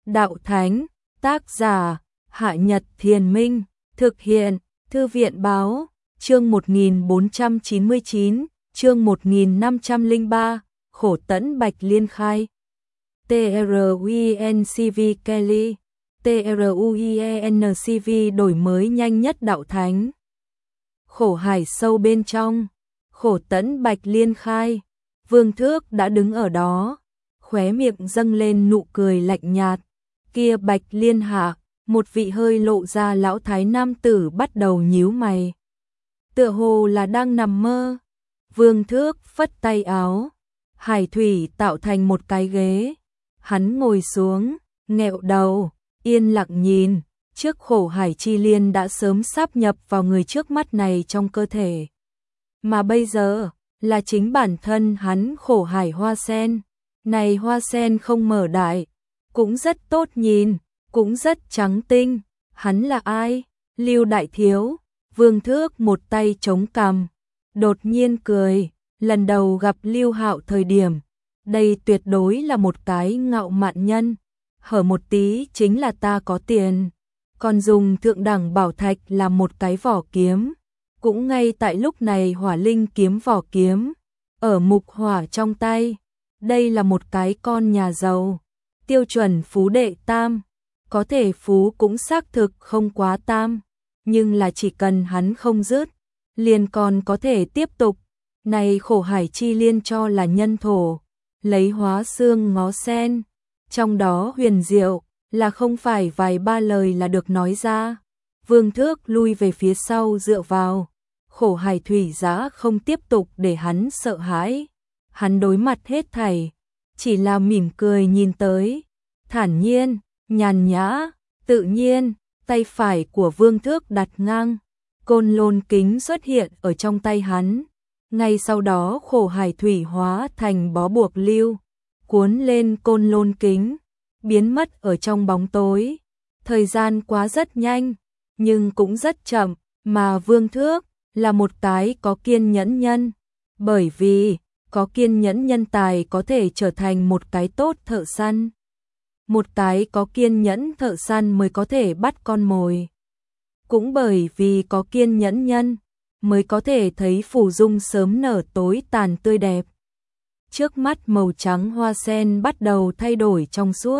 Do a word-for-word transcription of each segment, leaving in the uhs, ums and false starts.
Đạo Thánh, tác giả, Hạ Nhật Thiền Minh, thực hiện, Thư viện Báo, chương một nghìn bốn trăm chín mươi chín, chương một nghìn năm trăm lẻ ba, Khổ Tẫn Bạch Liên Khai. TRUENCV Kelly, TRUENCV đổi mới nhanh nhất Đạo Thánh. Khổ hải sâu bên trong, Khổ Tẫn Bạch Liên Khai, Vương Thước đã đứng ở đó, khóe miệng dâng lên nụ cười lạnh nhạt. Kia Bạch Liên hạ, một vị hơi lộ ra lão thái nam tử bắt đầu nhíu mày. Tựa hồ là đang nằm mơ. Vương Thước phất tay áo, hải thủy tạo thành một cái ghế. Hắn ngồi xuống, nghẹo đầu, yên lặng nhìn, trước khổ hải chi liên đã sớm sáp nhập vào người trước mắt này trong cơ thể. Mà bây giờ, là chính bản thân hắn khổ hải hoa sen. Này hoa sen không mở đại, cũng rất tốt nhìn, cũng rất trắng tinh. Hắn là ai? Lưu Đại Thiếu. Vương Thước một tay chống cằm, đột nhiên cười. Lần đầu gặp Lưu Hạo thời điểm, đây tuyệt đối là một cái ngạo mạn nhân. Hở một tí chính là ta có tiền, còn dùng thượng đẳng bảo thạch làm một cái vỏ kiếm. Cũng ngay tại lúc này hỏa linh kiếm vỏ kiếm, ở mục hỏa trong tay. Đây là một cái con nhà giàu, tiêu chuẩn phú đệ tam. Có thể phú cũng xác thực không quá tam, nhưng là chỉ cần hắn không dứt, liền còn có thể tiếp tục. Này khổ hải chi liên cho là nhân thổ, lấy hóa xương ngó sen. Trong đó huyền diệu, là không phải vài ba lời là được nói ra. Vương Thước lui về phía sau dựa vào. Khổ hải thủy giã không tiếp tục để hắn sợ hãi. Hắn đối mặt hết thảy, chỉ là mỉm cười nhìn tới. Thản nhiên, nhàn nhã, tự nhiên, tay phải của Vương Thước đặt ngang. Côn lôn kính xuất hiện ở trong tay hắn. Ngay sau đó khổ hải thủy hóa thành bó buộc lưu, cuốn lên côn lôn kính, biến mất ở trong bóng tối. Thời gian quá rất nhanh, nhưng cũng rất chậm, mà Vương Thước là một cái có kiên nhẫn nhân. Bởi vì, có kiên nhẫn nhân tài có thể trở thành một cái tốt thợ săn. Một cái có kiên nhẫn thợ săn mới có thể bắt con mồi. Cũng bởi vì có kiên nhẫn nhân, mới có thể thấy phù dung sớm nở tối tàn tươi đẹp. Trước mắt màu trắng hoa sen bắt đầu thay đổi trong suốt,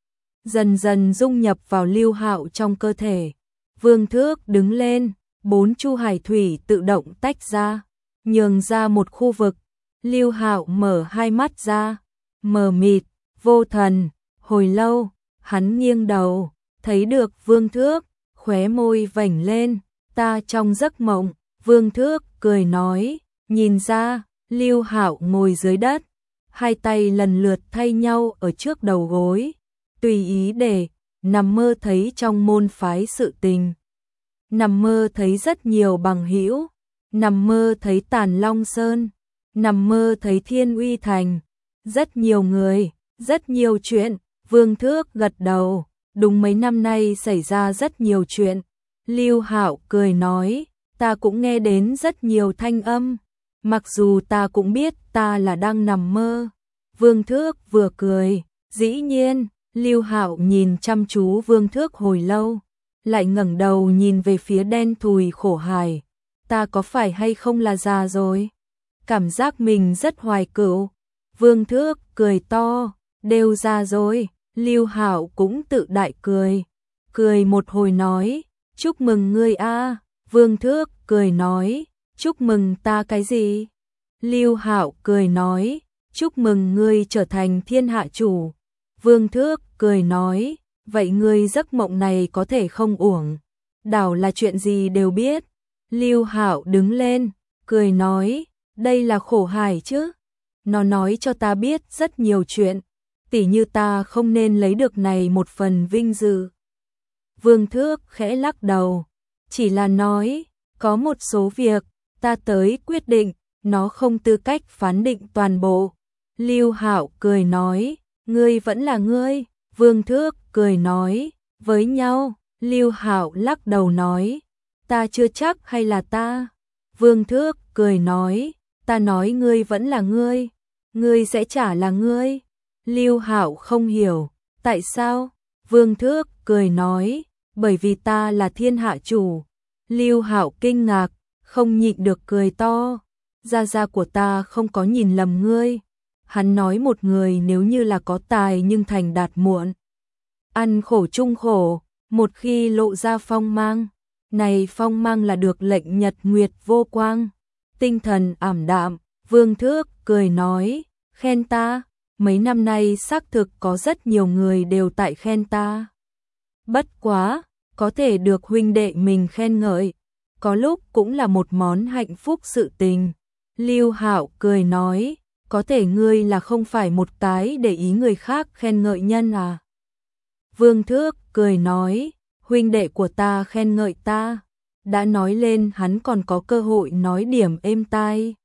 dần dần dung nhập vào Lưu Hạo trong cơ thể. Vương Thước đứng lên, bốn chu hải thủy tự động tách ra, nhường ra một khu vực. Lưu Hạo mở hai mắt ra, mờ mịt, vô thần. Hồi lâu, hắn nghiêng đầu, thấy được Vương Thước, khóe môi vểnh lên. Ta trong giấc mộng. Vương Thước cười nói, nhìn ra. Lưu Hạo ngồi dưới đất, hai tay lần lượt thay nhau ở trước đầu gối, tùy ý để nằm mơ thấy trong môn phái sự tình. Nằm mơ thấy rất nhiều bằng hữu, nằm mơ thấy Tàn Long Sơn, nằm mơ thấy Thiên Uy Thành, rất nhiều người, rất nhiều chuyện. Vương Thước gật đầu, đúng mấy năm nay xảy ra rất nhiều chuyện. Lưu Hạo cười nói, ta cũng nghe đến rất nhiều thanh âm, mặc dù ta cũng biết ta là đang nằm mơ. Vương Thước vừa cười, dĩ nhiên. Lưu Hạo nhìn chăm chú Vương Thước hồi lâu, lại ngẩng đầu nhìn về phía đen thùi khổ hải. Ta có phải hay không là già rồi? Cảm giác mình rất hoài cựu. Vương Thước cười to, đều già rồi. Lưu Hạo cũng tự đại cười, cười một hồi nói, chúc mừng ngươi a. Vương Thước cười nói, chúc mừng ta cái gì? Lưu Hạo cười nói, chúc mừng ngươi trở thành thiên hạ chủ. Vương Thước cười nói, vậy ngươi giấc mộng này có thể không uổng, đảo là chuyện gì đều biết. Lưu Hạo đứng lên, cười nói, đây là khổ hải chứ? Nó nói cho ta biết rất nhiều chuyện, tỉ như ta không nên lấy được này một phần vinh dự. Vương Thước khẽ lắc đầu, chỉ là nói, có một số việc, ta tới quyết định, nó không tư cách phán định toàn bộ. Lưu Hạo cười nói, ngươi vẫn là ngươi. Vương Thước cười nói, với nhau. Lưu Hạo lắc đầu nói, ta chưa chắc hay là ta. Vương Thước cười nói, ta nói ngươi vẫn là ngươi, ngươi sẽ chả là ngươi. Lưu Hạo không hiểu, tại sao? Vương Thước cười nói, bởi vì ta là thiên hạ chủ. Lưu Hạo kinh ngạc, không nhịn được cười to. Gia gia của ta không có nhìn lầm ngươi. Hắn nói một người nếu như là có tài nhưng thành đạt muộn. Ăn khổ chung khổ, một khi lộ ra phong mang. Này phong mang là được lệnh nhật nguyệt vô quang. Tinh thần ảm đạm, Vương Thước cười nói, khen ta. Mấy năm nay xác thực có rất nhiều người đều tại khen ta. Bất quá, có thể được huynh đệ mình khen ngợi, có lúc cũng là một món hạnh phúc sự tình. Lưu Hạo cười nói, có thể ngươi là không phải một cái để ý người khác khen ngợi nhân à? Vương Thước cười nói, huynh đệ của ta khen ngợi ta, đã nói lên hắn còn có cơ hội nói điểm êm tai.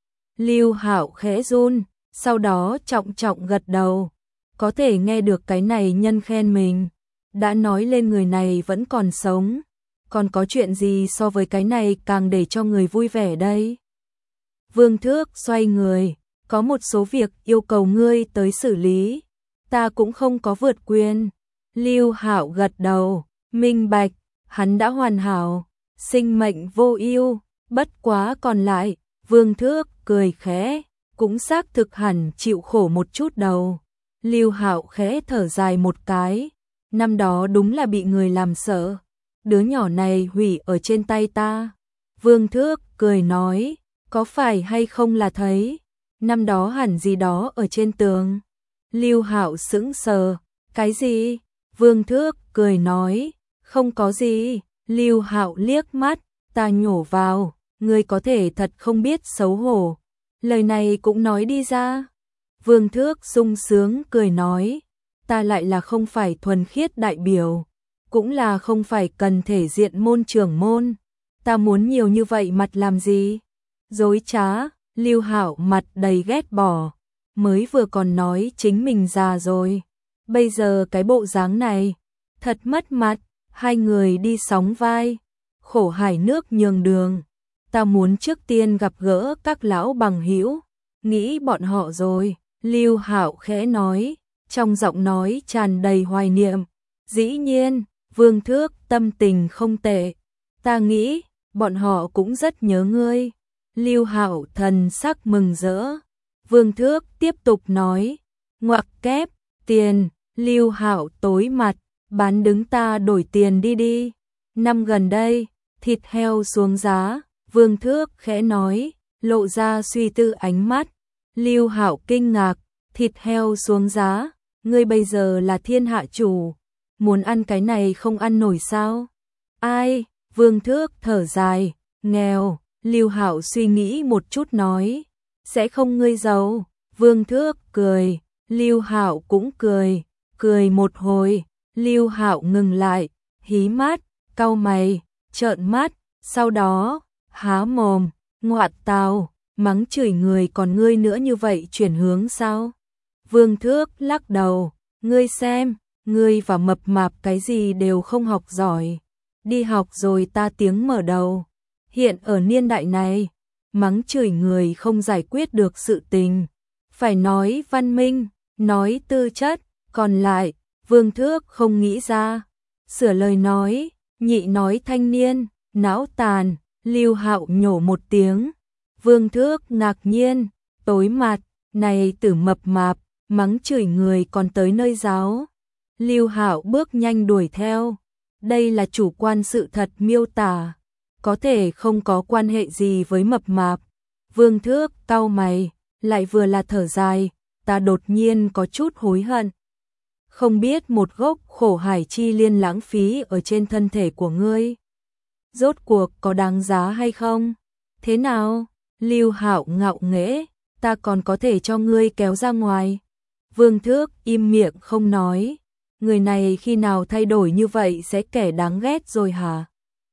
Lưu Hạo khẽ run, sau đó trọng trọng gật đầu, có thể nghe được cái này nhân khen mình, đã nói lên người này vẫn còn sống, còn có chuyện gì so với cái này càng để cho người vui vẻ đây? Vương Thước xoay người, có một số việc yêu cầu ngươi tới xử lý, ta cũng không có vượt quyền. Lưu Hạo gật đầu, minh bạch, hắn đã hoàn hảo, sinh mệnh vô ưu, bất quá còn lại, Vương Thước cười khẽ, cũng xác thực hẳn chịu khổ một chút đầu. Lưu Hạo khẽ thở dài một cái, năm đó đúng là bị người làm sợ, đứa nhỏ này hủy ở trên tay ta. Vương Thước cười nói, có phải hay không là thấy, năm đó hẳn gì đó ở trên tường. Lưu Hạo sững sờ, cái gì? Vương Thước cười nói, không có gì. Lưu Hạo liếc mắt, ta nhổ vào, ngươi có thể thật không biết xấu hổ. Lời này cũng nói đi ra. Vương Thước sung sướng cười nói, ta lại là không phải thuần khiết đại biểu, cũng là không phải cần thể diện môn trưởng môn, ta muốn nhiều như vậy mặt làm gì? Dối trá. Lưu Hạo mặt đầy ghét bỏ, mới vừa còn nói chính mình già rồi, bây giờ cái bộ dáng này, thật mất mặt. Hai người đi sóng vai, khổ hải nước nhường đường, ta muốn trước tiên gặp gỡ các lão bằng hữu, nghĩ bọn họ rồi. Lưu Hạo khẽ nói, trong giọng nói tràn đầy hoài niệm. Dĩ nhiên, Vương Thước tâm tình không tệ, ta nghĩ bọn họ cũng rất nhớ ngươi. Lưu Hạo thần sắc mừng rỡ. Vương Thước tiếp tục nói, ngoặc kép, tiền. Lưu Hạo tối mặt, bán đứng ta đổi tiền đi đi. Năm gần đây, thịt heo xuống giá, Vương Thước khẽ nói, lộ ra suy tư ánh mắt. Lưu Hạo kinh ngạc, thịt heo xuống giá, ngươi bây giờ là thiên hạ chủ, muốn ăn cái này không ăn nổi sao? Ai? Vương Thước thở dài, nghèo. Lưu Hạo suy nghĩ một chút nói, sẽ không ngươi giàu. Vương Thước cười, Lưu Hạo cũng cười, cười một hồi, Lưu Hạo ngừng lại, hí mắt, cau mày, trợn mắt, sau đó há mồm, ngoạc tào, mắng chửi người, còn ngươi nữa như vậy chuyển hướng sao? Vương Thước lắc đầu, ngươi xem, ngươi và mập mạp cái gì đều không học giỏi, đi học rồi ta tiếng mở đầu. Hiện ở niên đại này, mắng chửi người không giải quyết được sự tình, phải nói văn minh, nói tư chất, còn lại, Vương Thước không nghĩ ra. Sửa lời nói, nhị nói thanh niên, não tàn. Lưu Hạo nhổ một tiếng. Vương Thước ngạc nhiên, tối mặt, này tử mập mạp, mắng chửi người còn tới nơi giáo. Lưu Hạo bước nhanh đuổi theo, đây là chủ quan sự thật miêu tả, có thể không có quan hệ gì với mập mạp. Vương Thước cau mày, lại vừa là thở dài, ta đột nhiên có chút hối hận. Không biết một gốc khổ hải chi liên lãng phí ở trên thân thể của ngươi, rốt cuộc có đáng giá hay không? Thế nào? Lưu Hạo ngạo nghễ, ta còn có thể cho ngươi kéo ra ngoài. Vương Thước im miệng không nói, người này khi nào thay đổi như vậy sẽ kẻ đáng ghét rồi hả?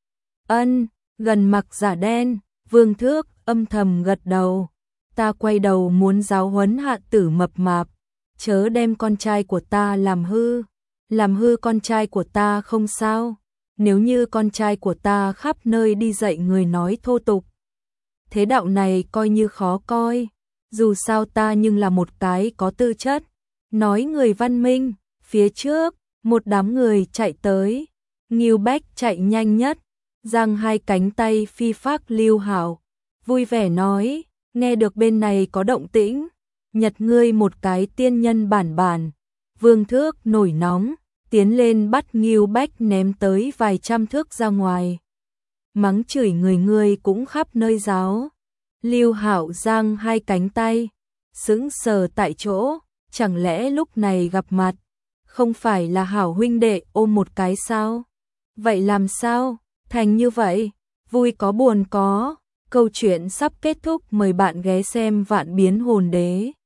Ân, gần mặc giả đen. Vương Thước âm thầm gật đầu, ta quay đầu muốn giáo huấn hạ tử mập mạp, chớ đem con trai của ta làm hư. Làm hư con trai của ta không sao, nếu như con trai của ta khắp nơi đi dạy người nói thô tục, thế đạo này coi như khó coi. Dù sao ta nhưng là một cái có tư chất, nói người văn minh. Phía trước, Một đám người chạy tới, Ngưu Bách chạy nhanh nhất, giang hai cánh tay phi phác Lưu Hạo, vui vẻ nói, nghe được bên này có động tĩnh, nhặt ngươi một cái tiên nhân bản bản. Vương Thước nổi nóng, tiến lên bắt Ngưu Bách ném tới vài trăm thước ra ngoài. Mắng chửi người người cũng khắp nơi giáo. Lưu Hạo giang hai cánh tay, sững sờ tại chỗ, chẳng lẽ lúc này gặp mặt, không phải là hảo huynh đệ ôm một cái sao? Vậy làm sao? Thành như vậy, vui có buồn có. Câu chuyện sắp kết thúc, mời bạn ghé xem Vạn Biến Hồn Đế.